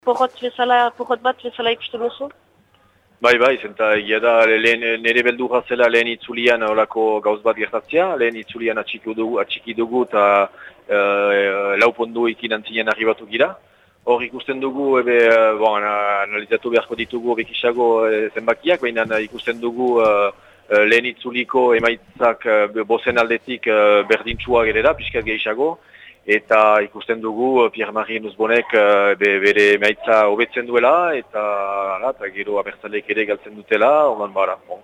Porrot bat bezala ikusten duzu? Bai, zenta egia da nire beldurra zela lehen itzulian olako gauz bat gertatzea, lehen itzulian atxiki dugu eta laupondu ikin antzinen arribatu gira. Hor ikusten dugu, analizatu beharko ditugu bekisago zenbakiak, baina ikusten dugu lehen itzuliko emaitzak bozen aldetik berdintxua gerera, pixkat gehiago. Eta ikusten dugu Pierre-Marie Nuzbonek bere emaitza hobetzen duela eta gero abertzaleek ere galtzen dutela, ordan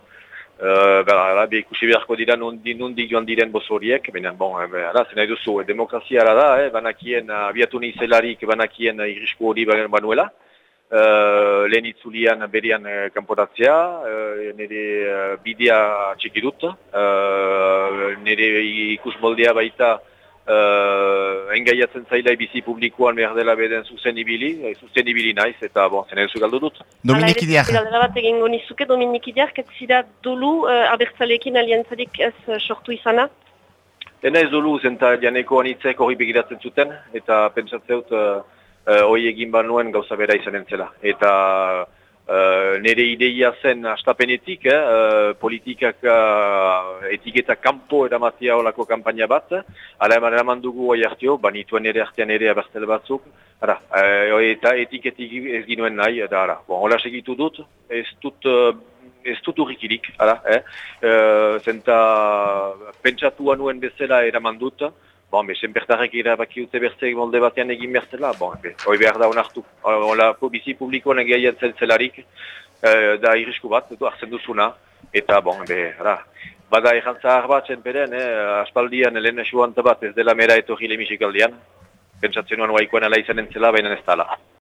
ikusi beharko dira nondik joan diren bozo horiek, baina zen nahi duzu, demokrazia da, banakien abiatu nizelarik banakien irrisku hori banuela, lehen itzulian berean kanporatzea, nire bidea txiki dut, nire ikus moldea baita engaiatzen zaila bizi publikoan behar dela beden zuzen ibili naiz, eta zen eduzu galdu dut. Dominik Idiar. Galdera bat egingo nizuke, Dominik Idiar, katzira dolu abertzaleekin aliantzarik ez sortu izana? Dena ez dolu, zenta janeko anitzek hori begiratzen zuten, eta pentsatzeut hori egin banuen gauza bera izanen zela. Eta nire ideia zen astapenetik, politikak etiketa kanpo eramatea olako kampaina bat, ala eraman dugu hori hartio, banituen ere artean ere abertzale batzuk, eta etiketik ez ginuen nahi, eta hola segitu dut, ez dut urrikirik, zenta pentsatua nuen bezala eraman dut, senpertarek erabaki dute bertzeek molde batean egin berzela, hori behar da onartu. Hola, bizi publikoan egeiatzen zelarik, da irrisku bat, hartzen duzuna, eta bada errantzahar bat zenperen, aspaldian lehen esuanta bat ez dela mera etorri lemisik aldean, pentsatzen nuen haikoen ala izanen zela, baina ez dala.